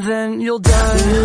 and then you'll die.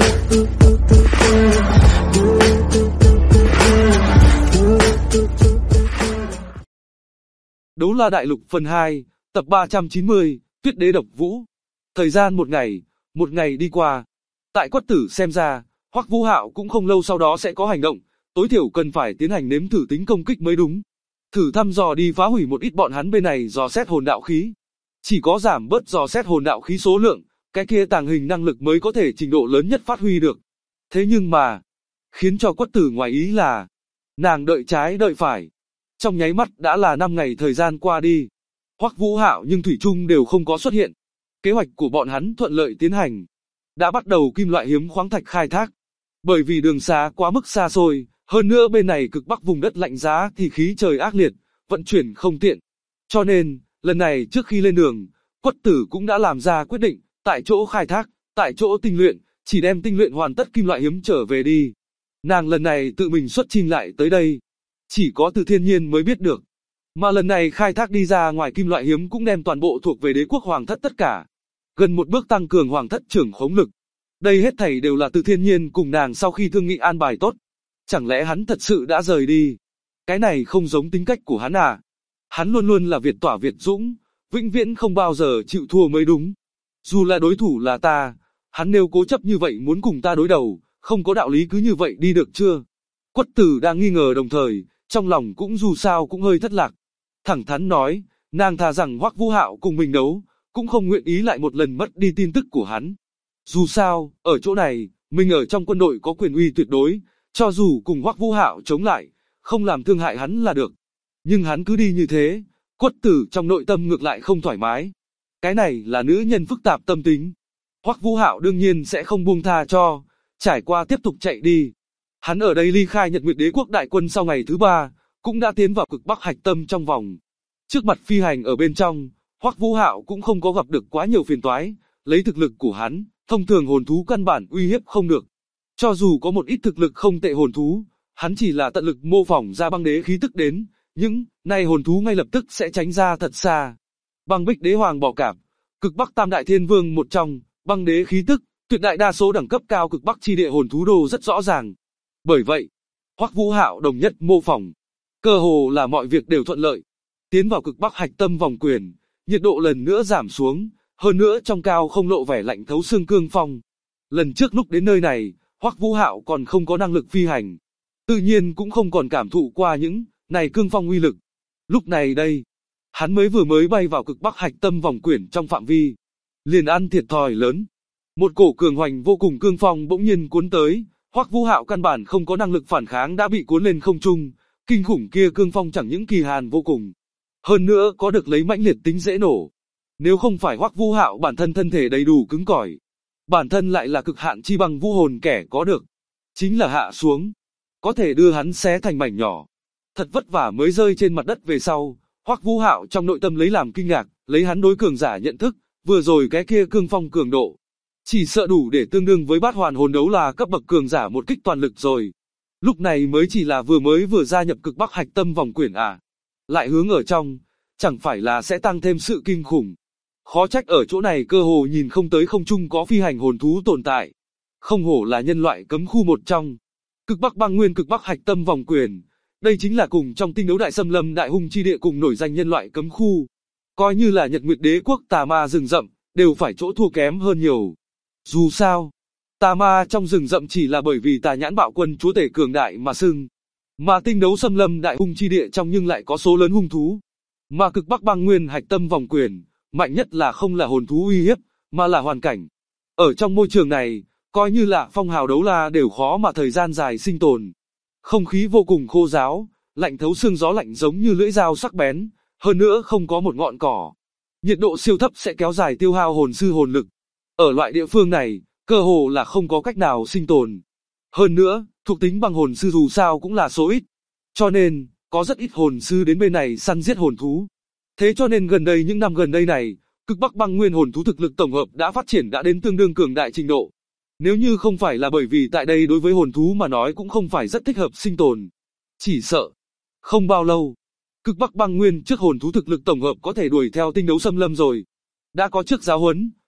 Đấu La Đại Lục phần 2, tập 390, Tuyết Đế Độc Vũ. Thời gian một ngày đi qua. Tại Quất Tử xem ra, Hoắc Vũ Hạo cũng không lâu sau đó sẽ có hành động, tối thiểu cần phải tiến hành nếm thử tính công kích mới đúng. Thử thăm dò đi phá hủy một ít bọn hắn bên này dò xét hồn đạo khí. Chỉ có giảm bớt dò xét hồn đạo khí số lượng, cái kia tàng hình năng lực mới có thể trình độ lớn nhất phát huy được. Thế nhưng mà, khiến cho Quất Tử ngoài ý là, nàng đợi trái đợi phải. Trong nháy mắt đã là 5 ngày thời gian qua đi. Hoắc Vũ Hạo nhưng thủy chung đều không có xuất hiện. Kế hoạch của bọn hắn thuận lợi tiến hành. Đã bắt đầu kim loại hiếm khoáng thạch khai thác. Bởi vì đường xá quá mức xa xôi, hơn nữa bên này cực bắc vùng đất lạnh giá thì khí trời ác liệt, vận chuyển không tiện. Cho nên, lần này trước khi lên đường, Quất Tử cũng đã làm ra quyết định, tại chỗ khai thác, tại chỗ tinh luyện, chỉ đem tinh luyện hoàn tất kim loại hiếm trở về đi. Nàng lần này tự mình xuất chinh lại tới đây. Chỉ có Từ Thiên Nhiên mới biết được. Mà lần này khai thác đi ra ngoài kim loại hiếm cũng đem toàn bộ thuộc về Đế quốc Hoàng thất tất cả. Gần một bước tăng cường Hoàng thất trưởng khống lực. Đây hết thảy đều là Từ Thiên Nhiên cùng nàng sau khi thương nghị an bài tốt. Chẳng lẽ hắn thật sự đã rời đi? Cái này không giống tính cách của hắn à? Hắn luôn luôn là Việt tỏa Việt dũng, vĩnh viễn không bao giờ chịu thua mới đúng. Dù là đối thủ là ta, hắn nếu cố chấp như vậy muốn cùng ta đối đầu, không có đạo lý cứ như vậy đi được chưa? Quất Tử đang nghi ngờ đồng thời, trong lòng cũng dù sao cũng hơi thất lạc. Thẳng thắn nói, nàng thà rằng Hoắc Vũ Hạo cùng mình đấu, cũng không nguyện ý lại một lần mất đi tin tức của hắn. Dù sao, ở chỗ này, mình ở trong quân đội có quyền uy tuyệt đối, cho dù cùng Hoắc Vũ Hạo chống lại, không làm thương hại hắn là được. Nhưng hắn cứ đi như thế, Quất Tử trong nội tâm ngược lại không thoải mái. Cái này là nữ nhân phức tạp tâm tính. Hoắc Vũ Hạo đương nhiên sẽ không buông tha cho, trải qua tiếp tục chạy đi. Hắn ở đây ly khai Nhật Nguyệt Đế quốc đại quân sau ngày thứ 3, cũng đã tiến vào cực bắc hạch tâm trong vòng. Trước mặt phi hành ở bên trong, Hoắc Vũ Hạo cũng không có gặp được quá nhiều phiền toái, lấy thực lực của hắn, thông thường hồn thú căn bản uy hiếp không được. Cho dù có một ít thực lực không tệ hồn thú, hắn chỉ là tận lực mô phỏng ra băng đế khí tức đến, những này hồn thú ngay lập tức sẽ tránh ra thật xa. Băng Bích Đế Hoàng Bò Cạp, cực bắc tam đại thiên vương một trong, băng đế khí tức, tuyệt đại đa số đẳng cấp cao cực bắc chi địa hồn thú đồ rất rõ ràng. Bởi vậy, Hoắc Vũ Hạo đồng nhất mô phỏng, cơ hồ là mọi việc đều thuận lợi. Tiến vào cực bắc hạch tâm vòng quyền, nhiệt độ lần nữa giảm xuống, hơn nữa trong cao không lộ vẻ lạnh thấu xương cương phong. Lần trước lúc đến nơi này, Hoắc Vũ Hạo còn không có năng lực phi hành, tự nhiên cũng không còn cảm thụ qua những này cương phong uy lực. Lúc này đây, hắn vừa mới bay vào cực bắc hạch tâm vòng quyển trong phạm vi, liền ăn thiệt thòi lớn. Một cổ cường hoành vô cùng cương phong bỗng nhiên cuốn tới, Hoắc Vũ Hạo căn bản không có năng lực phản kháng đã bị cuốn lên không trung, kinh khủng kia cương phong chẳng những kỳ hàn vô cùng, hơn nữa có được lấy mãnh liệt tính dễ nổ. Nếu không phải Hoắc Vũ Hạo bản thân thân thể đầy đủ cứng cỏi, bản thân lại là cực hạn chi bằng vũ hồn kẻ có được, chính là hạ xuống, có thể đưa hắn xé thành mảnh nhỏ. Thật vất vả mới rơi trên mặt đất về sau, Hoắc Vũ Hạo trong nội tâm lấy làm kinh ngạc, lấy hắn đối cường giả nhận thức, vừa rồi cái kia cương phong cường độ, chỉ sợ đủ để tương đương với bát hoàn hồn đấu là cấp bậc cường giả một kích toàn lực rồi. Lúc này mới chỉ là vừa gia nhập cực bắc hạch tâm vòng quyển à. Lại hướng ở trong, chẳng phải là sẽ tăng thêm sự kinh khủng. Khó trách ở chỗ này cơ hồ nhìn không tới không trung có phi hành hồn thú tồn tại. Không hổ là nhân loại cấm khu một trong. Cực bắc băng nguyên cực bắc hạch tâm vòng quyển. Đây chính là cùng trong tinh đấu đại xâm lâm đại hung chi địa cùng nổi danh nhân loại cấm khu. Coi như là Nhật Nguyệt Đế quốc tà ma rừng rậm, đều phải chỗ thua kém hơn nhiều. Dù sao, tà ma trong rừng rậm chỉ là bởi vì tà nhãn bạo quân chúa tể cường đại mà xưng. Mà tinh đấu xâm lâm đại hung chi địa trong nhưng lại có số lớn hung thú. Mà cực bắc băng nguyên hạch tâm vòng quyển, mạnh nhất là không là hồn thú uy hiếp, mà là hoàn cảnh. Ở trong môi trường này, coi như là phong hào đấu la đều khó mà thời gian dài sinh tồn. Không khí vô cùng khô ráo, lạnh thấu xương gió lạnh giống như lưỡi dao sắc bén, hơn nữa không có một ngọn cỏ. Nhiệt độ siêu thấp sẽ kéo dài tiêu hao hồn sư hồn lực. Ở loại địa phương này, cơ hồ là không có cách nào sinh tồn. Hơn nữa, thuộc tính bằng hồn sư dù sao cũng là số ít. Cho nên, có rất ít hồn sư đến bên này săn giết hồn thú. Thế cho nên những năm gần đây này, cực bắc băng nguyên hồn thú thực lực tổng hợp đã phát triển đã đến tương đương cường đại trình độ. Nếu như không phải là bởi vì tại đây đối với hồn thú mà nói cũng không phải rất thích hợp sinh tồn. Chỉ sợ, không bao lâu, cực bắc băng nguyên trước hồn thú thực lực tổng hợp có thể đuổi theo tinh đấu xâm lâm rồi. Đã có trước giáo huấn,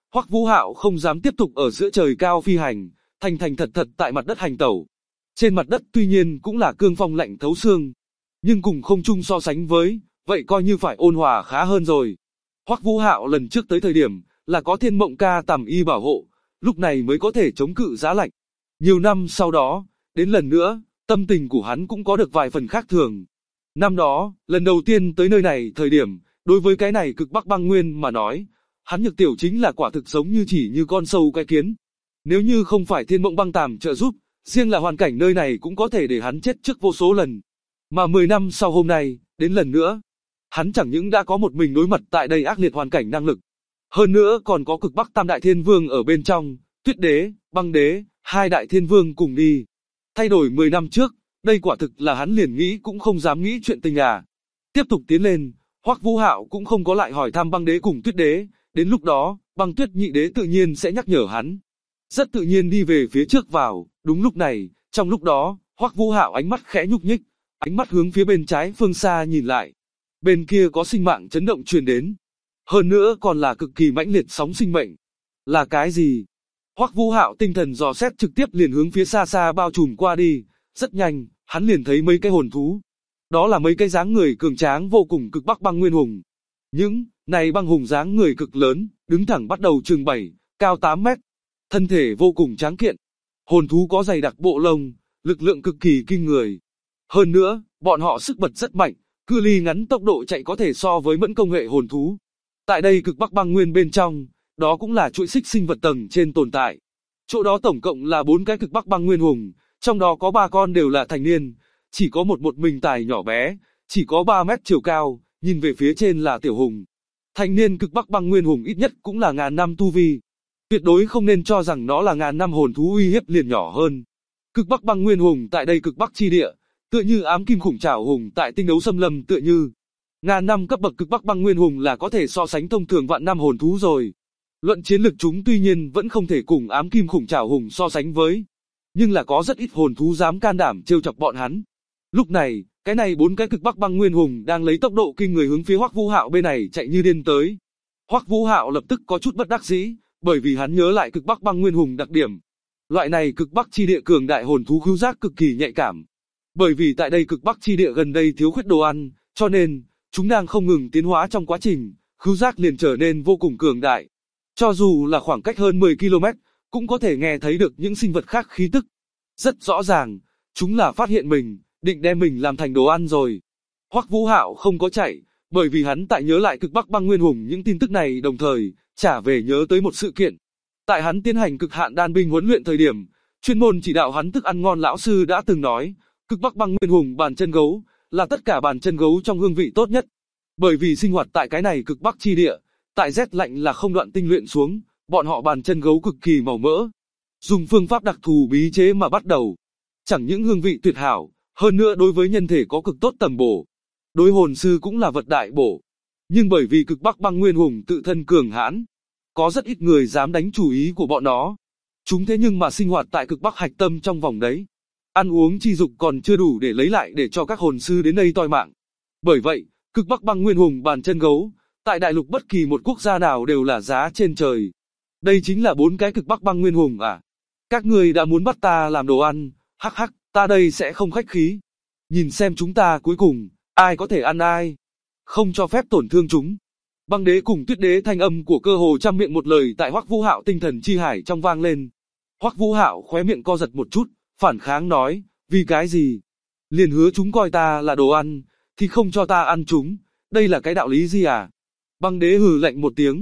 Hoắc Vũ Hạo không dám tiếp tục ở giữa trời cao phi hành, thành thành thật thật tại mặt đất hành tẩu. Trên mặt đất tuy nhiên cũng là cương phong lạnh thấu xương, nhưng cùng không trung so sánh với, vậy coi như phải ôn hòa khá hơn rồi. Hoắc Vũ Hạo lần trước tới thời điểm là có Thiên Mộng Ca tầm y bảo hộ, lúc này mới có thể chống cự giá lạnh. Nhiều năm sau đó, đến lần nữa, tâm tình của hắn cũng có được vài phần khác thường. Năm đó, lần đầu tiên tới nơi này thời điểm, đối với cái này cực Bắc băng nguyên mà nói, hắn Nhược Tiểu chính là quả thực giống như chỉ như con sâu cái kiến. Nếu như không phải Thiên Mộng băng tàm trợ giúp, riêng là hoàn cảnh nơi này cũng có thể để hắn chết trước vô số lần. Mà 10 năm sau hôm nay, đến lần nữa, hắn chẳng những đã có một mình đối mặt tại đây ác liệt hoàn cảnh năng lực, hơn nữa còn có cực Bắc Tam Đại Thiên Vương ở bên trong, Tuyết Đế, Băng Đế, hai Đại Thiên Vương cùng đi. Thay đổi 10 năm trước, đây quả thực là hắn liền nghĩ cũng không dám nghĩ chuyện tình à. Tiếp tục tiến lên, Hoắc Vũ Hạo cũng không có lại hỏi thăm Băng Đế cùng Tuyết Đế, đến lúc đó, Băng Tuyết Nhị Đế tự nhiên sẽ nhắc nhở hắn. Rất tự nhiên đi về phía trước vào, đúng lúc này, trong lúc đó, Hoắc Vũ Hạo ánh mắt khẽ nhúc nhích, ánh mắt hướng phía bên trái phương xa nhìn lại. Bên kia có sinh mạng chấn động truyền đến. Hơn nữa còn là cực kỳ mãnh liệt sóng sinh mệnh. Là cái gì? Hoắc Vũ Hạo tinh thần dò xét trực tiếp liền hướng phía xa xa bao trùm qua đi. Rất nhanh, hắn liền thấy mấy cái hồn thú. Đó là mấy cái dáng người cường tráng vô cùng cực Bắc băng nguyên hùng. Những này băng hùng dáng người cực lớn, đứng thẳng bắt đầu chừng 7, cao 8 mét. Thân thể vô cùng tráng kiện. Hồn thú có dày đặc bộ lông, lực lượng cực kỳ kinh người. Hơn nữa, bọn họ sức bật rất mạnh, cự ly ngắn tốc độ chạy có thể so với mẫn công hệ hồn thú. Tại đây cực Bắc băng nguyên bên trong, đó cũng là chuỗi xích sinh vật tầng trên tồn tại. Chỗ đó tổng cộng là 4 cái cực Bắc băng nguyên hùng, trong đó có 3 con đều là thành niên, chỉ có một mình tài nhỏ bé, chỉ có 3 mét chiều cao, nhìn về phía trên là tiểu hùng. Thành niên cực Bắc băng nguyên hùng ít nhất cũng là ngàn năm tu vi. Tuyệt đối không nên cho rằng nó là ngàn năm hồn thú uy hiếp liền nhỏ hơn. Cực Bắc băng nguyên hùng tại đây cực Bắc chi địa, tựa như ám kim khủng trảo hùng tại tinh đấu xâm lâm tựa như. Ngàn năm cấp bậc cực Bắc băng nguyên hùng là có thể so sánh thông thường vạn năm hồn thú rồi. Luận chiến lực chúng tuy nhiên vẫn không thể cùng ám kim khủng trảo hùng so sánh với, nhưng là có rất ít hồn thú dám can đảm trêu chọc bọn hắn. Lúc này, cái này 4 cái cực Bắc băng nguyên hùng đang lấy tốc độ kinh người hướng phía Hoắc Vũ Hạo bên này chạy như điên tới. Hoắc Vũ Hạo lập tức có chút bất đắc dĩ, bởi vì hắn nhớ lại cực Bắc băng nguyên hùng đặc điểm. Loại này cực Bắc chi địa cường đại hồn thú khứu giác cực kỳ nhạy cảm. Bởi vì tại đây cực Bắc chi địa gần đây thiếu khuyết đồ ăn, cho nên chúng đang không ngừng tiến hóa trong quá trình, khứu giác liền trở nên vô cùng cường đại. Cho dù là khoảng cách hơn 10 km, cũng có thể nghe thấy được những sinh vật khác khí tức. Rất rõ ràng, chúng là phát hiện mình, định đem mình làm thành đồ ăn rồi. Hoắc Vũ Hạo không có chạy, bởi vì hắn tại nhớ lại cực Bắc băng nguyên hùng những tin tức này đồng thời, trả về nhớ tới một sự kiện. Tại hắn tiến hành cực hạn đan binh huấn luyện thời điểm, chuyên môn chỉ đạo hắn thức ăn ngon lão sư đã từng nói, cực Bắc băng nguyên hùng bàn chân gấu, là tất cả bàn chân gấu trong hương vị tốt nhất. Bởi vì sinh hoạt tại cái này cực Bắc chi địa, tại rét lạnh là không đoạn tinh luyện xuống, bọn họ bàn chân gấu cực kỳ màu mỡ. Dùng phương pháp đặc thù bí chế mà bắt đầu. Chẳng những hương vị tuyệt hảo, hơn nữa đối với nhân thể có cực tốt tầm bổ. Đối hồn sư cũng là vật đại bổ. Nhưng bởi vì cực Bắc băng nguyên hùng tự thân cường hãn, có rất ít người dám đánh chủ ý của bọn nó. Chúng thế nhưng mà sinh hoạt tại cực Bắc hạch tâm trong vòng đấy. Ăn uống chi dục còn chưa đủ để lấy lại để cho các hồn sư đến đây toi mạng. Bởi vậy, cực Bắc băng nguyên hùng bàn chân gấu, tại đại lục bất kỳ một quốc gia nào đều là giá trên trời. Đây chính là 4 cái cực Bắc băng nguyên hùng à? Các ngươi đã muốn bắt ta làm đồ ăn, hắc hắc, ta đây sẽ không khách khí. Nhìn xem chúng ta cuối cùng, ai có thể ăn ai. Không cho phép tổn thương chúng. Băng Đế cùng Tuyết Đế thanh âm của cơ hồ trăm miệng một lời tại Hoắc Vũ Hạo tinh thần chi hải trong vang lên. Hoắc Vũ Hạo khóe miệng co giật một chút, phản kháng nói, vì cái gì? Liền hứa chúng coi ta là đồ ăn, thì không cho ta ăn chúng, đây là cái đạo lý gì à? Băng Đế hừ lạnh một tiếng,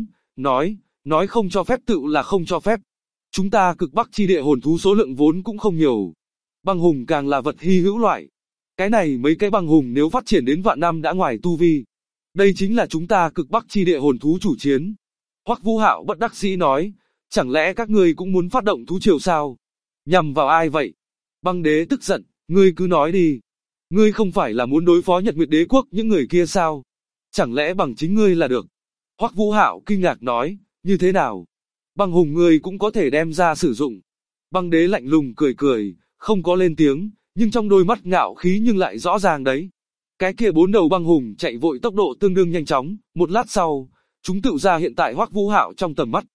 nói không cho phép tự là không cho phép. Chúng ta cực Bắc chi địa hồn thú số lượng vốn cũng không nhiều. Băng hùng càng là vật hy hữu loại. Cái này mấy cái băng hùng nếu phát triển đến vạn năm đã ngoài tu vi. Đây chính là chúng ta cực Bắc chi địa hồn thú chủ chiến. Hoắc Vũ Hạo bất đắc dĩ nói, chẳng lẽ các ngươi cũng muốn phát động thú triều sao? Nhằm vào ai vậy? Băng Đế tức giận, ngươi cứ nói đi. Ngươi không phải là muốn đối phó Nhật Nguyệt Đế quốc những người kia sao? Chẳng lẽ bằng chính ngươi là được? Hoắc Vũ Hạo kinh ngạc nói, như thế nào? Băng hùng ngươi cũng có thể đem ra sử dụng. Băng Đế lạnh lùng cười cười, không có lên tiếng, nhưng trong đôi mắt ngạo khí nhưng lại rõ ràng đấy. Cái kia 4 đầu băng hùng chạy vội tốc độ tương đương nhanh chóng, một lát sau, chúng tự ra hiện tại Hoắc Vũ Hạo trong tầm mắt.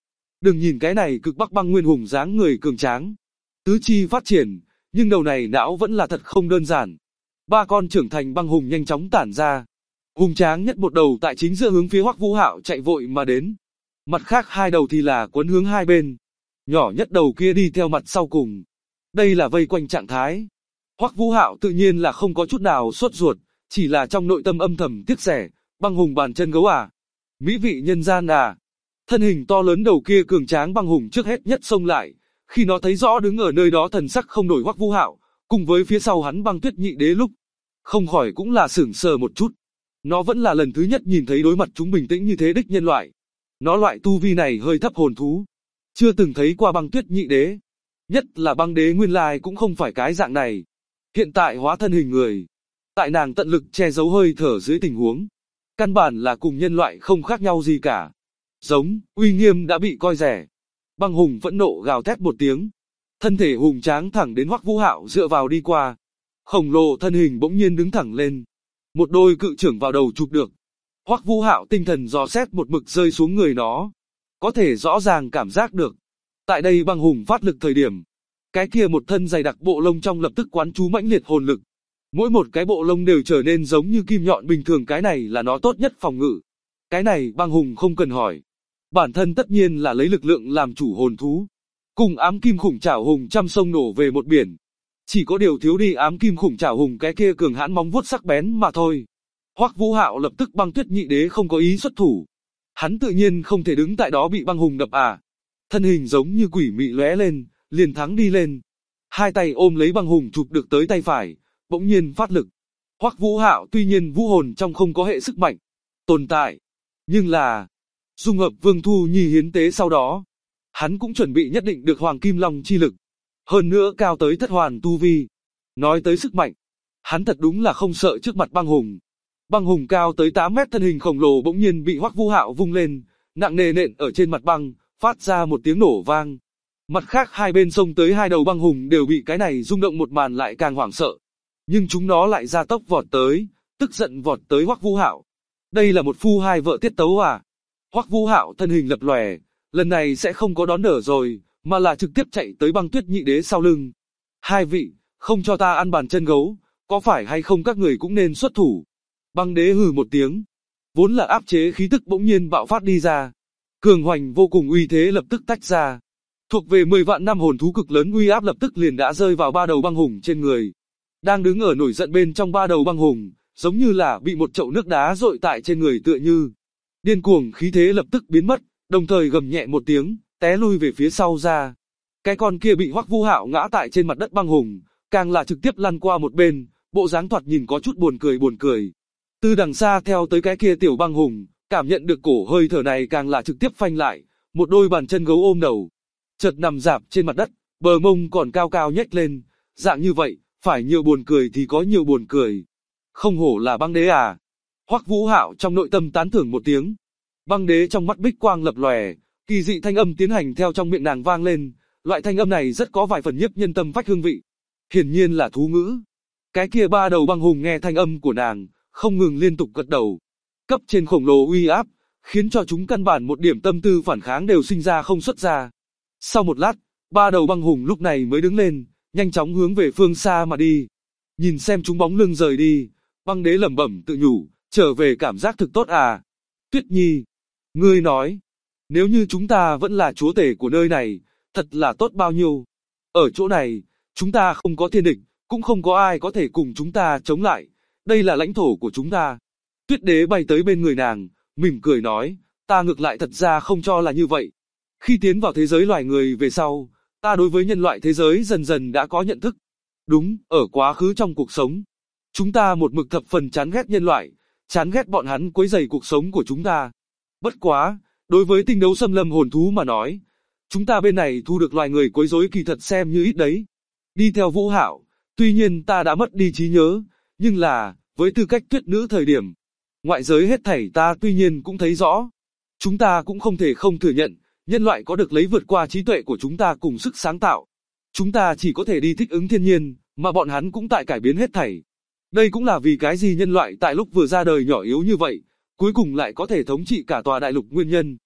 Đừng nhìn cái này cực bắc băng nguyên hùng dáng người cường tráng, tứ chi phát triển, nhưng đầu này não vẫn là thật không đơn giản. Ba con trưởng thành băng hùng nhanh chóng tản ra. Hùng tráng nhất một đầu tại chính giữa hướng phía Hoắc Vũ Hạo chạy vội mà đến. Mặt khác hai đầu thì là quấn hướng hai bên. Nhỏ nhất đầu kia đi theo mặt sau cùng. Đây là vây quanh trạng thái. Hoắc Vũ Hạo tự nhiên là không có chút nào sốt ruột, chỉ là trong nội tâm âm thầm tiếc rẻ, băng hùng bàn chân gấu à. Mỹ vị nhân gian à. Thân hình to lớn đầu kia cường tráng băng hùng trước hết nhất xông lại. Khi nó thấy rõ đứng ở nơi đó thần sắc không đổi Hoắc Vũ Hạo, cùng với phía sau hắn Băng Tuyết Nhị Đế lúc, không khỏi cũng là sửng sờ một chút. Nó vẫn là lần thứ nhất nhìn thấy đối mặt chúng bình tĩnh như thế đích nhân loại. Nó loại tu vi này hơi thấp hồn thú, chưa từng thấy qua Băng Tuyết Nhị Đế. Nhất là băng đế nguyên lai cũng không phải cái dạng này. Hiện tại hóa thân hình người, tại nàng tận lực che giấu hơi thở dưới tình huống, căn bản là cùng nhân loại không khác nhau gì cả. Giống, uy nghiêm đã bị coi rẻ. Băng hùng phẫn nộ gào thét một tiếng, thân thể hùng tráng thẳng đến Hoắc Vũ Hạo dựa vào đi qua. Khổng lồ thân hình bỗng nhiên đứng thẳng lên, một đôi cự trưởng vào đầu chụp được. Hoắc Vũ Hạo tinh thần dò xét một mực rơi xuống người nó, có thể rõ ràng cảm giác được. Tại đây băng hùng phát lực thời điểm, cái kia một thân dày đặc bộ lông trong lập tức quán chú mãnh liệt hồn lực. Mỗi một cái bộ lông đều trở nên giống như kim nhọn bình thường, cái này là nó tốt nhất phòng ngự. Cái này băng hùng không cần hỏi, bản thân tất nhiên là lấy lực lượng làm chủ hồn thú. Cùng ám kim khủng trảo hùng trăm sông nổ về một biển. Chỉ có điều thiếu đi ám kim khủng trảo hùng cái kia cường hãn móng vuốt sắc bén mà thôi. Hoắc Vũ Hạo lập tức Băng Tuyết Nhị Đế không có ý xuất thủ. Hắn tự nhiên không thể đứng tại đó bị băng hùng đập à. Thân hình giống như quỷ mị lóe lên, liền thắng đi lên. Hai tay ôm lấy băng hùng chụp được tới tay phải, bỗng nhiên phát lực. Hoắc Vũ Hạo tuy nhiên vũ hồn trong không có hệ sức mạnh tồn tại, nhưng là dung hợp Vương Thu Nhi hiến tế sau đó, hắn cũng chuẩn bị nhất định được Hoàng Kim Long chi lực. Hơn nữa cao tới thất hoàn tu vi. Nói tới sức mạnh, hắn thật đúng là không sợ trước mặt băng hùng. Băng hùng cao tới 8 mét thân hình khổng lồ bỗng nhiên bị Hoắc Vũ Hạo vung lên, nặng nề nện ở trên mặt băng, phát ra một tiếng nổ vang. Mặt khác hai bên sông tới hai đầu băng hùng đều bị cái này rung động một màn lại càng hoảng sợ. Nhưng chúng nó lại ra tốc vọt tới, tức giận vọt tới Hoắc Vũ Hạo. Đây là một phu hai vợ tiết tấu à? Hoắc Vũ Hạo thân hình lập lòe, lần này sẽ không có đón đỡ rồi, mà là trực tiếp chạy tới Băng Tuyết Nhị Đế sau lưng. Hai vị, không cho ta ăn bàn chân gấu, có phải hay không các người cũng nên xuất thủ? Băng đế hừ một tiếng, vốn là áp chế khí tức bỗng nhiên bạo phát đi ra. Cường hoành vô cùng uy thế lập tức tách ra. Thuộc về 10 vạn năm hồn thú cực lớn uy áp lập tức liền đã rơi vào ba đầu băng hùng trên người. Đang đứng ở nổi giận bên trong ba đầu băng hùng, giống như là bị một chậu nước đá dội tại trên người tựa như. Điên cuồng khí thế lập tức biến mất, đồng thời gầm nhẹ một tiếng, té lui về phía sau ra. Cái con kia bị Hoắc Vũ Hạo ngã tại trên mặt đất băng hùng, càng là trực tiếp lăn qua một bên, bộ dáng thoạt nhìn có chút buồn cười. Từ đằng xa theo tới cái kia tiểu băng hùng, cảm nhận được cổ hơi thở này càng là trực tiếp phanh lại, một đôi bàn chân gấu ôm đầu, chợt nằm rạp trên mặt đất, bờ mông còn cao cao nhếch lên, dạng như vậy, phải nhiều buồn cười thì có nhiều buồn cười. Không hổ là băng đế à? Hoắc Vũ Hạo trong nội tâm tán thưởng một tiếng. Băng đế trong mắt bích quang lập lòe, kỳ dị thanh âm tiến hành theo trong miệng nàng vang lên, loại thanh âm này rất có vài phần nhiếp nhân tâm phách hương vị. Hiển nhiên là thú ngữ. Cái kia ba đầu băng hùng nghe thanh âm của nàng, không ngừng liên tục gật đầu. Cấp trên khổng lồ uy áp, khiến cho chúng căn bản một điểm tâm tư phản kháng đều sinh ra không xuất ra. Sau một lát, ba đầu băng hùng lúc này mới đứng lên, nhanh chóng hướng về phương xa mà đi. Nhìn xem chúng bóng lưng rời đi, băng đế lẩm bẩm tự nhủ, trở về cảm giác thực tốt à. Tuyết Nhi, ngươi nói, nếu như chúng ta vẫn là chúa tể của nơi này, thật là tốt bao nhiêu. Ở chỗ này, chúng ta không có thiên địch, cũng không có ai có thể cùng chúng ta chống lại. Đây là lãnh thổ của chúng ta. Tuyết đế bay tới bên người nàng, mỉm cười nói, ta ngược lại thật ra không cho là như vậy. Khi tiến vào thế giới loài người về sau, ta đối với nhân loại thế giới dần dần đã có nhận thức. Đúng, ở quá khứ trong cuộc sống, chúng ta một mực thập phần chán ghét nhân loại, chán ghét bọn hắn quấy rầy cuộc sống của chúng ta. Bất quá, đối với tinh đấu xâm lâm hồn thú mà nói, chúng ta bên này thu được loài người quấy rối kỳ thật xem như ít đấy. Đi theo Vũ Hạo, tuy nhiên ta đã mất đi trí nhớ, nhưng là, với tư cách tuyết nữ thời điểm, ngoại giới hết thảy ta tuy nhiên cũng thấy rõ. Chúng ta cũng không thể không thừa nhận, nhân loại có được lấy vượt qua trí tuệ của chúng ta cùng sức sáng tạo. Chúng ta chỉ có thể đi thích ứng thiên nhiên, mà bọn hắn cũng tại cải biến hết thảy. Đây cũng là vì cái gì nhân loại tại lúc vừa ra đời nhỏ yếu như vậy, cuối cùng lại có thể thống trị cả tòa đại lục nguyên nhân.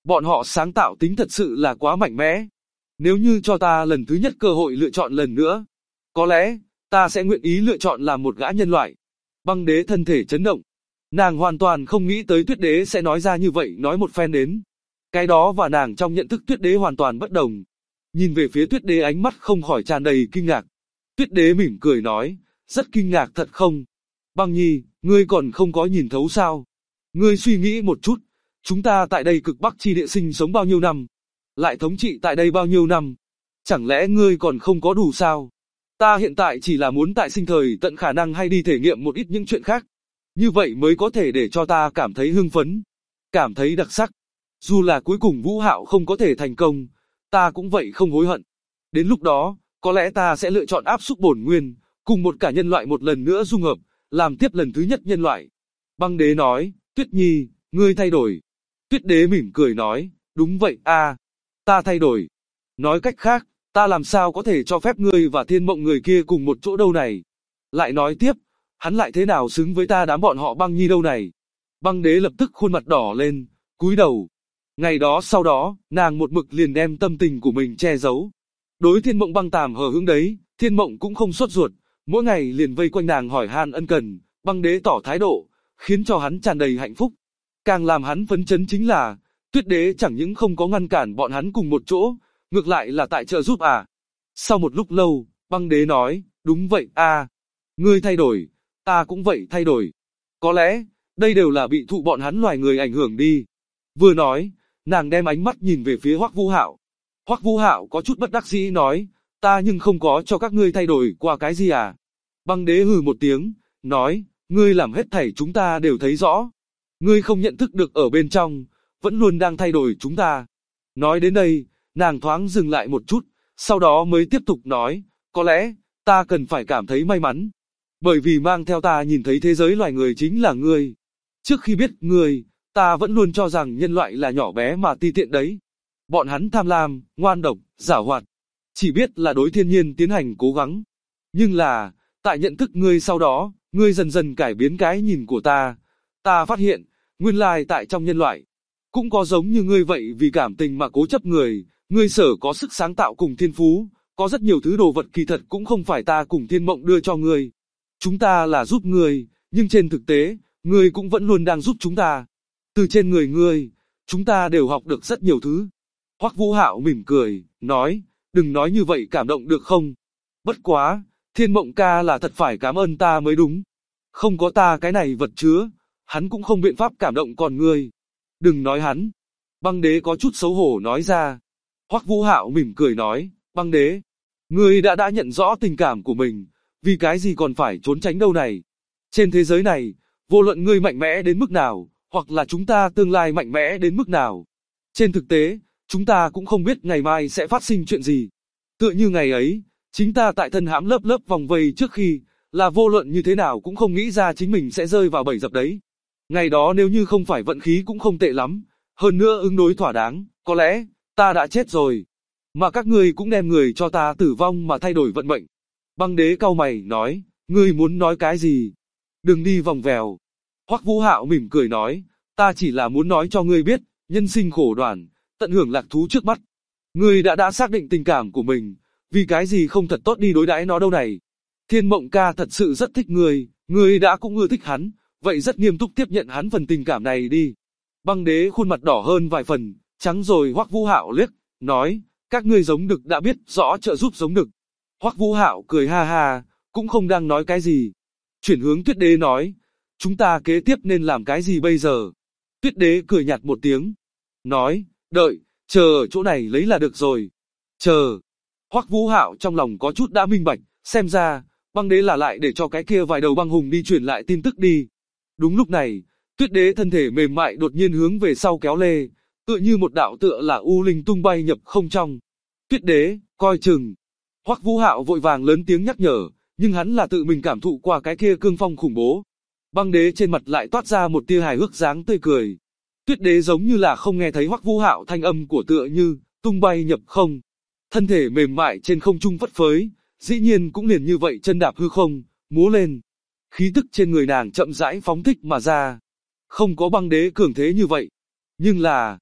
Bọn họ sáng tạo tính thật sự là quá mạnh mẽ. Nếu như cho ta lần thứ nhất cơ hội lựa chọn lần nữa, có lẽ, ta sẽ nguyện ý lựa chọn làm một gã nhân loại. Băng đế thân thể chấn động. Nàng hoàn toàn không nghĩ tới Tuyết đế sẽ nói ra như vậy, nói một phen đến. Cái đó và nàng trong nhận thức Tuyết đế hoàn toàn bất đồng. Nhìn về phía Tuyết đế ánh mắt không khỏi tràn đầy kinh ngạc. Tuyết đế mỉm cười nói, rất kinh ngạc thật không? Băng nhi, ngươi còn không có nhìn thấu sao? Ngươi suy nghĩ một chút, chúng ta tại đây cực bắc chi địa sinh sống bao nhiêu năm? Lại thống trị tại đây bao nhiêu năm? Chẳng lẽ ngươi còn không có đủ sao? Ta hiện tại chỉ là muốn tại sinh thời tận khả năng hay đi thể nghiệm một ít những chuyện khác. Như vậy mới có thể để cho ta cảm thấy hưng phấn, cảm thấy đặc sắc. Dù là cuối cùng Vũ Hạo không có thể thành công, ta cũng vậy không hối hận. Đến lúc đó, có lẽ ta sẽ lựa chọn áp xúc bổn nguyên, cùng một cả nhân loại một lần nữa dung hợp, làm tiếp lần thứ nhất nhân loại. Băng đế nói, Tuyết nhi, ngươi thay đổi. Tuyết đế mỉm cười nói, đúng vậy a, ta thay đổi. Nói cách khác, ta làm sao có thể cho phép ngươi và Thiên Mộng người kia cùng một chỗ đâu này. Lại nói tiếp, hắn lại thế nào xứng với ta đám bọn họ Băng nhi đâu này. Băng đế lập tức khuôn mặt đỏ lên, cúi đầu. Ngày đó sau đó, nàng một mực liền đem tâm tình của mình che giấu. Đối Thiên Mộng Băng Tàm hờ hững đấy, Thiên Mộng cũng không sốt ruột, mỗi ngày liền vây quanh nàng hỏi han ân cần. Băng đế tỏ thái độ, khiến cho hắn tràn đầy hạnh phúc. Càng làm hắn phấn chấn chính là, Tuyết đế chẳng những không có ngăn cản bọn hắn cùng một chỗ, ngược lại là tại trợ giúp à. Sau một lúc lâu, Băng đế nói, đúng vậy a, ngươi thay đổi, ta cũng vậy thay đổi. Có lẽ, đây đều là bị thụ bọn hắn loài người ảnh hưởng đi. Vừa nói, nàng đem ánh mắt nhìn về phía Hoắc Vũ Hạo. Hoắc Vũ Hạo có chút bất đắc dĩ nói, ta nhưng không có cho các ngươi thay đổi qua cái gì à. Băng đế hừ một tiếng, nói, ngươi làm hết thảy chúng ta đều thấy rõ. Ngươi không nhận thức được ở bên trong, vẫn luôn đang thay đổi chúng ta. Nói đến đây, nàng thoáng dừng lại một chút, sau đó mới tiếp tục nói, có lẽ, ta cần phải cảm thấy may mắn. Bởi vì mang theo ta nhìn thấy thế giới loài người chính là ngươi. Trước khi biết ngươi, ta vẫn luôn cho rằng nhân loại là nhỏ bé mà ti tiện đấy. Bọn hắn tham lam, ngoan độc, giảo hoạt. Chỉ biết là đối thiên nhiên tiến hành cố gắng. Nhưng là, tại nhận thức ngươi sau đó, ngươi dần dần cải biến cái nhìn của ta. Ta phát hiện, nguyên lai tại trong nhân loại, cũng có giống như ngươi vậy vì cảm tình mà cố chấp người. Ngươi sở có sức sáng tạo cùng thiên phú, có rất nhiều thứ đồ vật kỳ thật cũng không phải ta cùng Thiên Mộng đưa cho ngươi. Chúng ta là giúp ngươi, nhưng trên thực tế, ngươi cũng vẫn luôn đang giúp chúng ta. Từ trên người ngươi, chúng ta đều học được rất nhiều thứ. Hoắc Vũ Hạo mỉm cười, nói, đừng nói như vậy cảm động được không? Bất quá, Thiên Mộng ca là thật phải cảm ơn ta mới đúng. Không có ta cái này vật chứa, hắn cũng không biện pháp cảm động còn ngươi. Đừng nói hắn. Băng đế có chút xấu hổ nói ra. Hoắc Vũ Hạo mỉm cười nói, băng đế, ngươi đã nhận rõ tình cảm của mình, vì cái gì còn phải trốn tránh đâu này. Trên thế giới này, vô luận ngươi mạnh mẽ đến mức nào, hoặc là chúng ta tương lai mạnh mẽ đến mức nào. Trên thực tế, chúng ta cũng không biết ngày mai sẽ phát sinh chuyện gì. Tựa như ngày ấy, chính ta tại thân hãm lớp vòng vây trước khi, là vô luận như thế nào cũng không nghĩ ra chính mình sẽ rơi vào bẫy dập đấy. Ngày đó nếu như không phải vận khí cũng không tệ lắm, hơn nữa ứng đối thỏa đáng, có lẽ, ta đã chết rồi. Mà các ngươi cũng đem người cho ta tử vong mà thay đổi vận mệnh. Băng đế cau mày nói, ngươi muốn nói cái gì? Đừng đi vòng vèo. Hoắc Vũ Hạo mỉm cười nói, ta chỉ là muốn nói cho ngươi biết, nhân sinh khổ đoạn, tận hưởng lạc thú trước mắt. Ngươi đã xác định tình cảm của mình, vì cái gì không thật tốt đi đối đãi nó đâu này. Thiên Mộng ca thật sự rất thích ngươi đã cũng ưa thích hắn, vậy rất nghiêm túc tiếp nhận hắn phần tình cảm này đi. Băng đế khuôn mặt đỏ hơn vài phần, trắng rồi Hoắc Vũ Hạo liếc, nói, các ngươi giống đực đã biết rõ trợ giúp giống đực. Hoắc Vũ Hạo cười ha ha, cũng không đang nói cái gì. Chuyển hướng Tuyết đế nói, chúng ta kế tiếp nên làm cái gì bây giờ? Tuyết đế cười nhạt một tiếng, nói, đợi, chờ ở chỗ này lấy là được rồi. Chờ. Hoắc Vũ Hạo trong lòng có chút đã minh bạch, xem ra, băng đế là lại để cho cái kia vài đầu băng hùng đi truyền lại tin tức đi. Đúng lúc này, Tuyết đế thân thể mềm mại đột nhiên hướng về sau kéo lê, tựa như một đạo tựa là u linh tung bay nhập không trong. Tuyết đế, coi chừng. Hoắc Vũ Hạo vội vàng lớn tiếng nhắc nhở, nhưng hắn là tự mình cảm thụ qua cái kia cương phong khủng bố. Băng đế trên mặt lại toát ra một tia hài hước dáng tươi cười. Tuyết đế giống như là không nghe thấy Hoắc Vũ Hạo thanh âm của tựa như tung bay nhập không. Thân thể mềm mại trên không trung phất phới, dĩ nhiên cũng liền như vậy chân đạp hư không, múa lên. Khí tức trên người nàng chậm rãi phóng thích mà ra. Không có băng đế cường thế như vậy. Nhưng là,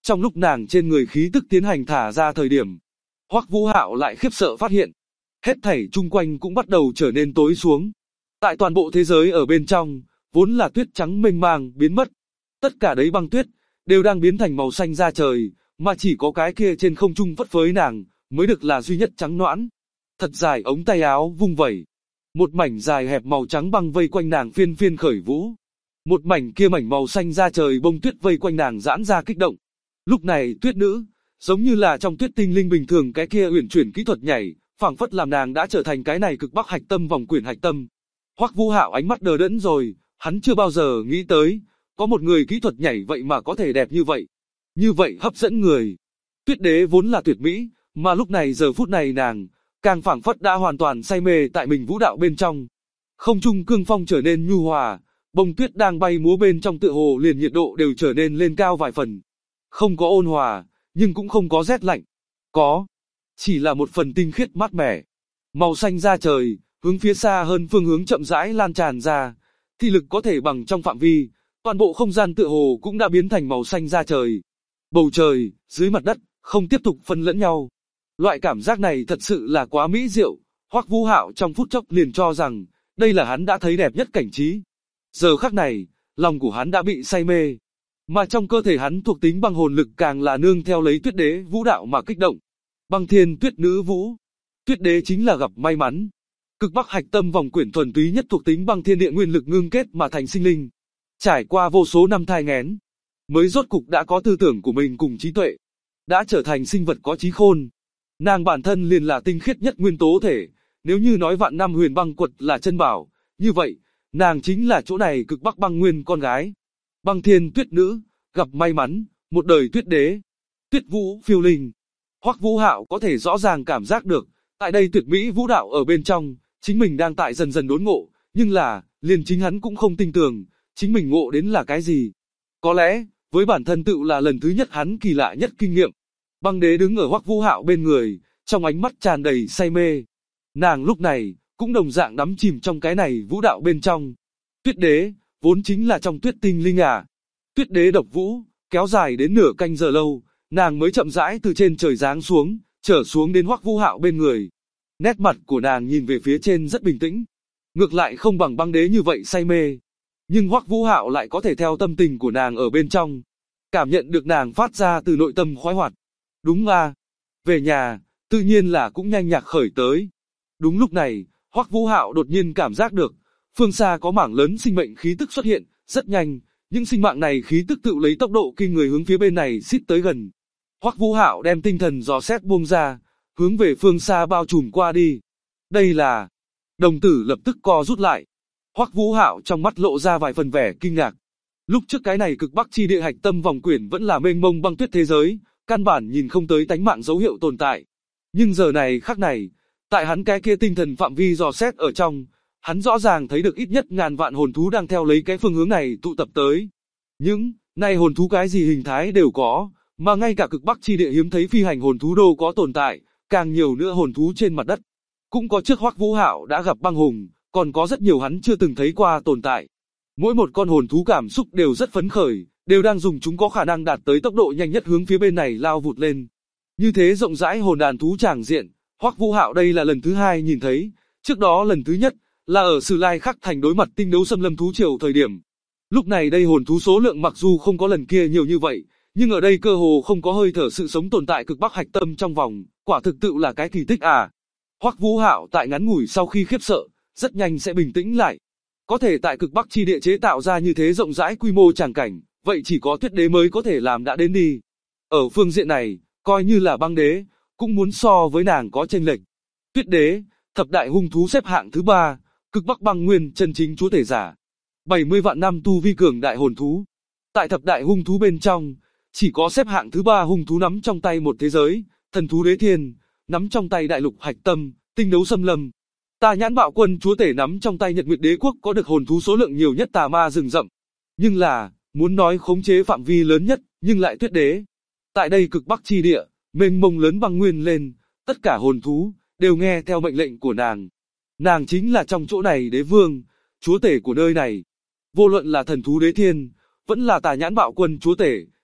Trong lúc nàng trên người khí tức tiến hành thả ra thời điểm, Hoắc Vũ Hạo lại khiếp sợ phát hiện, hết thảy chung quanh cũng bắt đầu trở nên tối xuống. Tại toàn bộ thế giới ở bên trong, vốn là tuyết trắng mênh mang biến mất. Tất cả đấy băng tuyết đều đang biến thành màu xanh da trời, mà chỉ có cái kia trên không trung phất phới nàng mới được là duy nhất trắng nõn. Thật dài ống tay áo vung vẩy, một mảnh dài hẹp màu trắng băng vây quanh nàng phiên phiên khởi vũ. Một mảnh kia mảnh màu xanh da trời bông tuyết vây quanh nàng giãn ra kích động. Lúc này tuyết nữ, giống như là trong tuyết tinh linh bình thường cái kia uyển chuyển kỹ thuật nhảy, phảng phất làm nàng đã trở thành cái này cực bắc hạch tâm vòng quyển hạch tâm. Hoắc Vũ Hạo ánh mắt đờ đẫn rồi, hắn chưa bao giờ nghĩ tới, có một người kỹ thuật nhảy vậy mà có thể đẹp như vậy hấp dẫn người. Tuyết đế vốn là tuyệt mỹ, mà lúc này giờ phút này nàng, càng phảng phất đã hoàn toàn say mê tại mình vũ đạo bên trong. Không trung cương phong trở nên nhu hòa, bông tuyết đang bay múa bên trong tựa hồ liền nhiệt độ đều trở nên lên cao vài phần. Không có ôn hòa, nhưng cũng không có rét lạnh. Có, chỉ là một phần tinh khiết mát mẻ. Màu xanh da trời, hướng phía xa hơn phương hướng chậm rãi lan tràn ra, thị lực có thể bằng trong phạm vi, toàn bộ không gian tựa hồ cũng đã biến thành màu xanh da trời. Bầu trời, dưới mặt đất, không tiếp tục phân lẫn nhau. Loại cảm giác này thật sự là quá mỹ diệu, Hoắc Vũ Hạo trong phút chốc liền cho rằng, đây là hắn đã thấy đẹp nhất cảnh trí. Giờ khắc này, lòng của hắn đã bị say mê, mà trong cơ thể hắn thuộc tính băng hồn lực càng là nương theo lấy tuyết đế vũ đạo mà kích động. Băng thiên tuyết nữ vũ, tuyết đế chính là gặp may mắn. Cực bắc hạch tâm vòng quyển thuần túy nhất thuộc tính băng thiên địa nguyên lực ngưng kết mà thành sinh linh. Trải qua vô số năm thai nghén, mới rốt cục đã có tư tưởng của mình cùng trí tuệ, đã trở thành sinh vật có trí khôn. Nàng bản thân liền là tinh khiết nhất nguyên tố thể, nếu như nói vạn năm huyền băng quật là chân bảo, như vậy, nàng chính là chỗ này cực bắc băng nguyên con gái. Băng thiên tuyết nữ, gặp may mắn, một đời tuyết đế. Tuyết vũ phiêu linh. Hoắc Vũ Hạo có thể rõ ràng cảm giác được, tại đây tuyệt mỹ vũ đạo ở bên trong, chính mình đang tại dần dần đốn ngộ, nhưng là, liền chính hắn cũng không tin tưởng, chính mình ngộ đến là cái gì. Có lẽ, với bản thân tự là lần thứ nhất hắn kỳ lạ nhất kinh nghiệm. Băng đế đứng ở Hoắc Vũ Hạo bên người, trong ánh mắt tràn đầy say mê. Nàng lúc này, cũng đồng dạng đắm chìm trong cái này vũ đạo bên trong. Tuyết đế, vốn chính là trong tuyết tinh linh à. Tuyết đế độc vũ, kéo dài đến nửa canh giờ lâu, nàng mới chậm rãi từ trên trời giáng xuống, trở xuống đến Hoắc Vũ Hạo bên người. Nét mặt của nàng nhìn về phía trên rất bình tĩnh, ngược lại không bằng băng đế như vậy say mê. Nhưng Hoắc Vũ Hạo lại có thể theo tâm tình của nàng ở bên trong, cảm nhận được nàng phát ra từ nội tâm khoái hoạt. Đúng à, về nhà, tự nhiên là cũng nhanh nhạc khởi tới. Đúng lúc này, Hoắc Vũ Hạo đột nhiên cảm giác được, phương xa có mảng lớn sinh mệnh khí tức xuất hiện, rất nhanh, những sinh mạng này khí tức tự lấy tốc độ kinh người hướng phía bên này xít tới gần. Hoắc Vũ Hạo đem tinh thần dò xét buông ra, hướng về phương xa bao trùm qua đi. Đây là... Đồng tử lập tức co rút lại. Hoắc Vũ Hạo trong mắt lộ ra vài phần vẻ kinh ngạc. Lúc trước cái này cực bắc chi địa hạch tâm vòng quyển vẫn là mênh mông băng tuyết thế giới, căn bản nhìn không tới tánh mạng dấu hiệu tồn tại. Nhưng giờ này khắc này, tại hắn cái kia tinh thần phạm vi dò xét ở trong, hắn rõ ràng thấy được ít nhất ngàn vạn hồn thú đang theo lấy cái phương hướng này tụ tập tới. Những này hồn thú cái gì hình thái đều có, mà ngay cả cực bắc chi địa hiếm thấy phi hành hồn thú đô có tồn tại, càng nhiều nữa hồn thú trên mặt đất. Cũng có trước Hoắc Vũ Hạo đã gặp băng hùng, còn có rất nhiều hắn chưa từng thấy qua tồn tại. Mỗi một con hồn thú cảm xúc đều rất phấn khởi, đều đang dùng chúng có khả năng đạt tới tốc độ nhanh nhất hướng phía bên này lao vụt lên. Như thế rộng rãi hồn đàn thú tràng diện, Hoắc Vũ Hạo đây là lần thứ hai nhìn thấy, trước đó lần thứ nhất là ở Sử Lai Khắc Thành đối mặt tinh đấu xâm lâm thú triều thời điểm. Lúc này đây hồn thú số lượng mặc dù không có lần kia nhiều như vậy, nhưng ở đây cơ hồ không có hơi thở sự sống tồn tại cực bắc hạch tâm trong vòng, quả thực tự là cái kỳ tích à. Hoắc Vũ Hạo tại ngắn ngủi sau khi khiếp sợ, rất nhanh sẽ bình tĩnh lại. Có thể tại cực bắc chi địa chế tạo ra như thế rộng rãi quy mô tràng cảnh, vậy chỉ có tuyết đế mới có thể làm đã đến đi. Ở phương diện này, coi như là băng đế, cũng muốn so với nàng có chênh lệch. Tuyết đế, thập đại hung thú xếp hạng thứ 3, cực bắc băng nguyên chân chính chúa tể giả. 70 vạn năm tu vi cường đại hồn thú. Tại thập đại hung thú bên trong, chỉ có xếp hạng thứ 3 hung thú nắm trong tay một thế giới, thần thú đế thiên, nắm trong tay đại lục hạch tâm, tinh đấu xâm lâm. Tà nhãn bạo quân chúa tể nắm trong tay Nhật Nguyệt đế quốc có được hồn thú số lượng nhiều nhất tà ma rừng rậm. Nhưng là, muốn nói khống chế phạm vi lớn nhất, nhưng lại tuyết đế. Tại đây cực bắc chi địa, mênh mông lớn băng nguyên lên, tất cả hồn thú, đều nghe theo mệnh lệnh của nàng. Nàng chính là trong chỗ này đế vương, chúa tể của nơi này. Vô luận là thần thú đế thiên, vẫn là tà nhãn bạo quân chúa tể,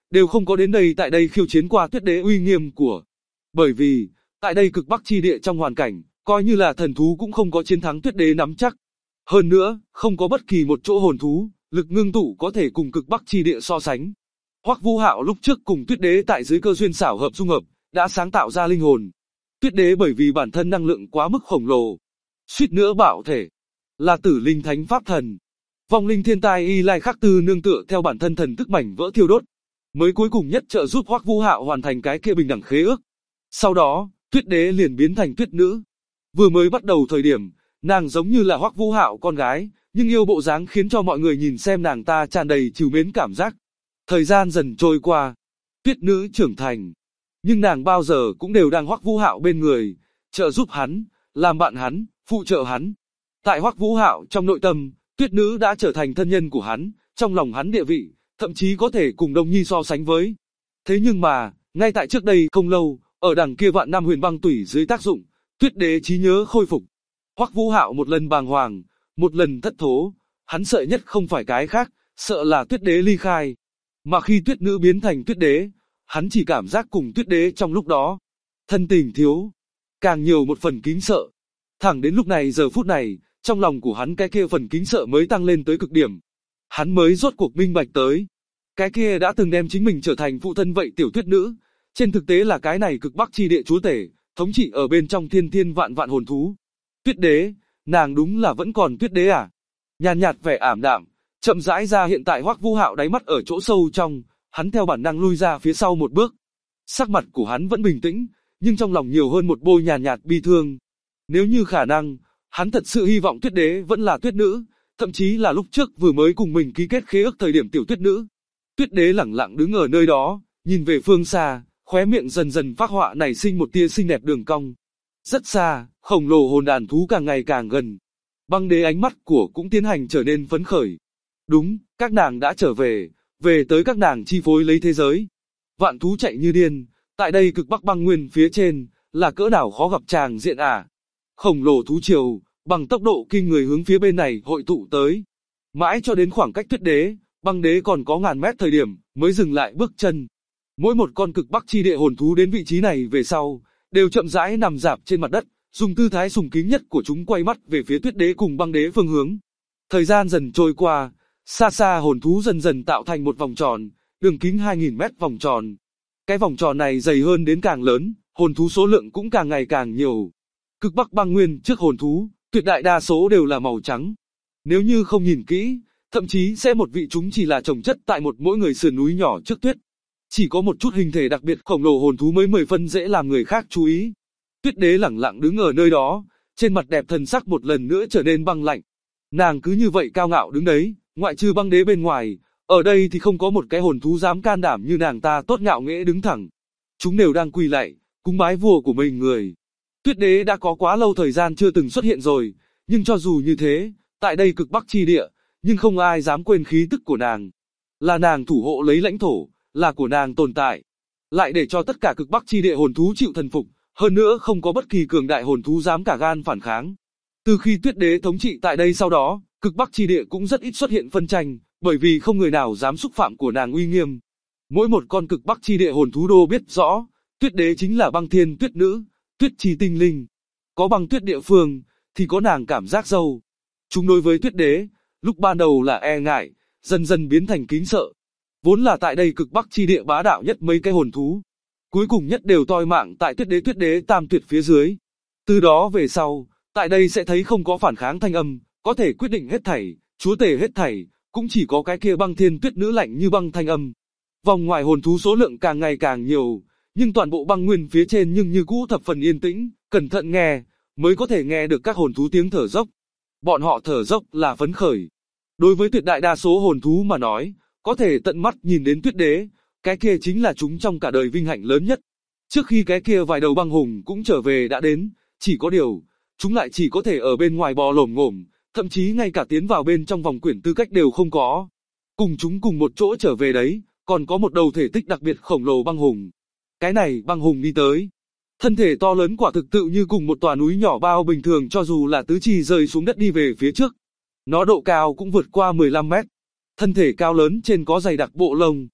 đều không có đến đây tại đây khiêu chiến qua tuyết đế uy nghiêm của. Bởi vì, tại đây cực bắc chi địa trong hoàn cảnh, coi như là thần thú cũng không có chiến thắng tuyết đế nắm chắc. Hơn nữa, không có bất kỳ một chỗ hồn thú, lực ngưng tụ có thể cùng cực bắc chi địa so sánh. Hoắc Vũ Hạo lúc trước cùng tuyết đế tại dưới cơ duyên xảo hợp dung hợp, đã sáng tạo ra linh hồn. Tuyết đế bởi vì bản thân năng lượng quá mức khổng lồ, suýt nữa bạo thể, là tử linh thánh pháp thần. Vong linh thiên tai Y Lai Khắc Tư nương tựa theo bản thân thần thức mảnh vỡ thiêu đốt, mới cuối cùng nhất trợ giúp Hoắc Vũ Hạo hoàn thành cái kia bình đẳng khế ước. Sau đó, tuyết đế liền biến thành tuyết nữ. Vừa mới bắt đầu thời điểm, nàng giống như là Hoắc Vũ Hạo con gái, nhưng yêu bộ dáng khiến cho mọi người nhìn xem nàng ta tràn đầy trìu mến cảm giác. Thời gian dần trôi qua, tuyết nữ trưởng thành, nhưng nàng bao giờ cũng đều đang Hoắc Vũ Hạo bên người, trợ giúp hắn, làm bạn hắn, phụ trợ hắn. Tại Hoắc Vũ Hạo trong nội tâm, tuyết nữ đã trở thành thân nhân của hắn, trong lòng hắn địa vị, thậm chí có thể cùng Đông Nhi so sánh với. Thế nhưng mà, ngay tại trước đây không lâu, ở đằng kia vạn năm huyền băng tủy dưới tác dụng, tuyết đế trí nhớ khôi phục. Hoắc Vũ Hạo một lần bàng hoàng, một lần thất thố, hắn sợ nhất không phải cái khác, sợ là tuyết đế ly khai. Mà khi tuyết nữ biến thành tuyết đế, hắn chỉ cảm giác cùng tuyết đế trong lúc đó, thân tình thiếu, càng nhiều một phần kính sợ. Thẳng đến lúc này giờ phút này, trong lòng của hắn cái kia phần kính sợ mới tăng lên tới cực điểm. Hắn mới rốt cuộc minh bạch tới. Cái kia đã từng đem chính mình trở thành phụ thân vậy tiểu tuyết nữ, trên thực tế là cái này cực bắc chi địa chúa tể, thống trị ở bên trong thiên thiên vạn vạn hồn thú. Tuyết đế, nàng đúng là vẫn còn tuyết đế à? Nhàn nhạt vẻ ảm đạm, chậm rãi ra hiện tại Hoắc Vũ Hạo đáy mắt ở chỗ sâu trong, hắn theo bản năng lui ra phía sau một bước. Sắc mặt của hắn vẫn bình tĩnh, nhưng trong lòng nhiều hơn một bôi nhàn nhạt bi thương. Nếu như khả năng, hắn thật sự hy vọng tuyết đế vẫn là tuyết nữ, thậm chí là lúc trước vừa mới cùng mình ký kết khế ước thời điểm tiểu tuyết nữ. Tuyết đế lẳng lặng đứng ở nơi đó, nhìn về phương xa, khóe miệng dần dần phác họa nảy sinh một tia xinh đẹp đường cong. Rất xa, khổng lồ hồn đàn thú càng ngày càng gần. Băng đế ánh mắt của cũng tiến hành trở nên phấn khởi. Đúng, các nàng đã trở về, về tới các nàng chi phối lấy thế giới. Vạn thú chạy như điên, tại đây cực bắc băng nguyên phía trên, là cỡ nào khó gặp tràng diện à. Khổng lồ thú triều, bằng tốc độ kinh người hướng phía bên này hội tụ tới. Mãi cho đến khoảng cách tuyết đế, băng đế còn có ngàn mét thời điểm, mới dừng lại bước chân. Mỗi một con cực bắc chi địa hồn thú đến vị trí này về sau, đều chậm rãi nằm rạp trên mặt đất, dùng tư thái sùng kính nhất của chúng quay mắt về phía tuyết đế cùng băng đế phương hướng. Thời gian dần trôi qua, xa xa hồn thú dần dần tạo thành một vòng tròn, đường kính 2000 mét vòng tròn. Cái vòng tròn này dày hơn đến càng lớn, hồn thú số lượng cũng càng ngày càng nhiều. Cực bắc băng nguyên trước hồn thú, tuyệt đại đa số đều là màu trắng. Nếu như không nhìn kỹ, thậm chí sẽ một vị chúng chỉ là chồng chất tại một mỗi người sườn núi nhỏ trước tuyết. Chỉ có một chút hình thể đặc biệt khổng lồ hồn thú mới 10 phân dễ làm người khác chú ý. Tuyết đế lẳng lặng đứng ở nơi đó, trên mặt đẹp thần sắc một lần nữa trở nên băng lạnh. Nàng cứ như vậy cao ngạo đứng đấy, ngoại trừ băng đế bên ngoài, ở đây thì không có một cái hồn thú dám can đảm như nàng ta tốt ngạo nghễ đứng thẳng. Chúng đều đang quỳ lạy, cúng bái vua của mình người. Tuyết đế đã có quá lâu thời gian chưa từng xuất hiện rồi, nhưng cho dù như thế, tại đây cực bắc chi địa, nhưng không ai dám quên khí tức của nàng. Là nàng thủ hộ lấy lãnh thổ, là của nàng tồn tại. Lại để cho tất cả cực bắc chi địa hồn thú chịu thần phục, hơn nữa không có bất kỳ cường đại hồn thú dám cả gan phản kháng. Từ khi tuyết đế thống trị tại đây sau đó, cực bắc chi địa cũng rất ít xuất hiện phân tranh, bởi vì không người nào dám xúc phạm của nàng uy nghiêm. Mỗi một con cực bắc chi địa hồn thú đô biết rõ, tuyết đế chính là băng thiên tuyết nữ, tuyết chi tinh linh. Có băng tuyết địa phương, thì có nàng cảm giác dâu. Chúng đối với tuyết đế, lúc ban đầu là e ngại, dần dần biến thành kính sợ. Vốn là tại đây cực bắc chi địa bá đạo nhất mấy cái hồn thú, cuối cùng nhất đều toi mạng tại tuyết đế tam tuyệt phía dưới. Từ đó về sau, tại đây sẽ thấy không có phản kháng thanh âm, có thể quyết định hết thảy, chúa tể hết thảy, cũng chỉ có cái kia băng thiên tuyết nữ lạnh như băng thanh âm. Vòng ngoài hồn thú số lượng càng ngày càng nhiều, nhưng toàn bộ băng nguyên phía trên nhưng như cũ thập phần yên tĩnh, cẩn thận nghe, mới có thể nghe được các hồn thú tiếng thở dốc. Bọn họ thở dốc là phấn khởi. Đối với tuyệt đại đa số hồn thú mà nói, có thể tận mắt nhìn đến tuyết đế, cái kia chính là chúng trong cả đời vinh hạnh lớn nhất. Trước khi cái kia vài đầu băng hùng cũng trở về đã đến, chỉ có điều, chúng lại chỉ có thể ở bên ngoài bò lổm ngổm, thậm chí ngay cả tiến vào bên trong vòng quyển tư cách đều không có. Cùng chúng cùng một chỗ trở về đấy, còn có một đầu thể tích đặc biệt khổng lồ băng hùng. Cái này băng hùng đi tới. Thân thể to lớn quả thực tự như cùng một tòa núi nhỏ bao bình thường cho dù là tứ chi rơi xuống đất đi về phía trước. Nó độ cao cũng vượt qua 15 mét. Thân thể cao lớn trên có dày đặc bộ lông.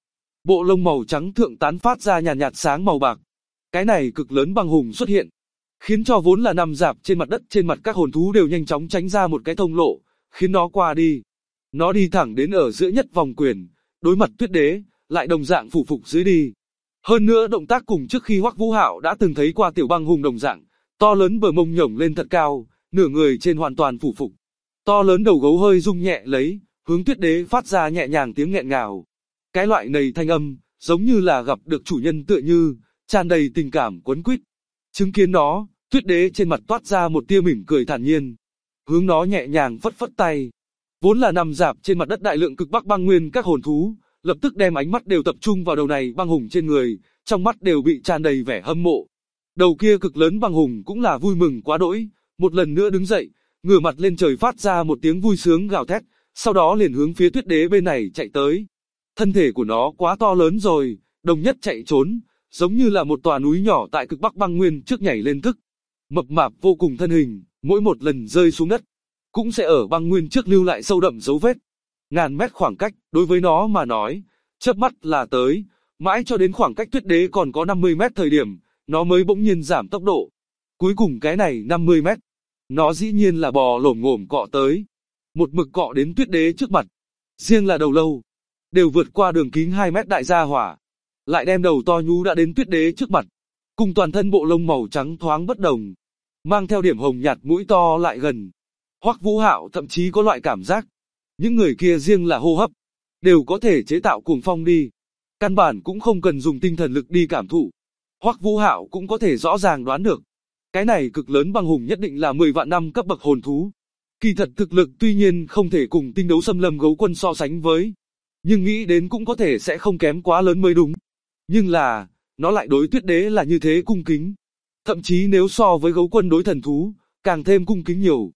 bộ lông màu trắng thượng tán phát ra nhàn nhạt sáng màu bạc. Cái này cực lớn băng hùng xuất hiện, khiến cho vốn là nằm rạp trên mặt đất trên mặt các hồn thú đều nhanh chóng tránh ra một cái thông lộ, khiến nó qua đi. Nó đi thẳng đến ở giữa nhất vòng quyền, đối mặt Tuyết Đế, lại đồng dạng phủ phục dưới đi. Hơn nữa động tác cùng trước khi Hoắc Vũ Hạo đã từng thấy qua tiểu băng hùng đồng dạng, to lớn bờ mông nhổng lên thật cao, nửa người trên hoàn toàn phủ phục. To lớn đầu gấu hơi rung nhẹ lấy, hướng Tuyết Đế phát ra nhẹ nhàng tiếng nghẹn ngào. Cái loại này thanh âm, giống như là gặp được chủ nhân tựa như, tràn đầy tình cảm quấn quýt. Chứng kiến nó, Tuyết Đế trên mặt toát ra một tia mỉm cười thản nhiên, hướng nó nhẹ nhàng phất phất tay. Vốn là nằm rạp trên mặt đất đại lượng cực bắc băng nguyên các hồn thú, lập tức đem ánh mắt đều tập trung vào đầu này băng hùng trên người, trong mắt đều bị tràn đầy vẻ hâm mộ. Đầu kia cực lớn băng hùng cũng là vui mừng quá đỗi, một lần nữa đứng dậy, ngửa mặt lên trời phát ra một tiếng vui sướng gào thét, sau đó liền hướng phía Tuyết Đế bên này chạy tới. Thân thể của nó quá to lớn rồi, đồng nhất chạy trốn, giống như là một tòa núi nhỏ tại cực bắc băng nguyên trước nhảy lên thức. Mập mạp vô cùng thân hình, mỗi một lần rơi xuống đất, cũng sẽ ở băng nguyên trước lưu lại sâu đậm dấu vết. Ngàn mét khoảng cách, đối với nó mà nói, chớp mắt là tới, mãi cho đến khoảng cách Tuyết Đế còn có 50 mét thời điểm, nó mới bỗng nhiên giảm tốc độ. Cuối cùng cái này 50 mét, nó dĩ nhiên là bò lổm ngổm cọ tới, một mực cọ đến Tuyết Đế trước mặt. Riêng là đầu lâu, đều vượt qua đường kính 2 mét đại gia hỏa, lại đem đầu to nhú đã đến Tuyết Đế trước mặt, cùng toàn thân bộ lông màu trắng thoáng bất đồng, mang theo điểm hồng nhạt mũi to lại gần. Hoắc Vũ Hạo thậm chí có loại cảm giác, những người kia riêng là hô hấp, đều có thể chế tạo cuồng phong đi. Căn bản cũng không cần dùng tinh thần lực đi cảm thụ. Hoắc Vũ Hạo cũng có thể rõ ràng đoán được. Cái này cực lớn băng hùng nhất định là 10 vạn năm cấp bậc hồn thú. Kỳ thật thực lực tuy nhiên không thể cùng tinh đấu xâm lâm gấu quân so sánh với, nhưng nghĩ đến cũng có thể sẽ không kém quá lớn mới đúng. Nhưng là, nó lại đối Tuyết Đế là như thế cung kính. Thậm chí nếu so với gấu quân đối thần thú, càng thêm cung kính nhiều.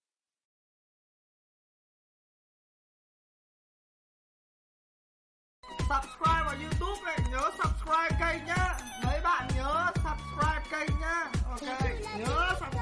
Subscribe vào YouTube này, nhớ subscribe kênh nhá. Mấy bạn nhớ subscribe kênh nhá. Ok, nhớ subscribe.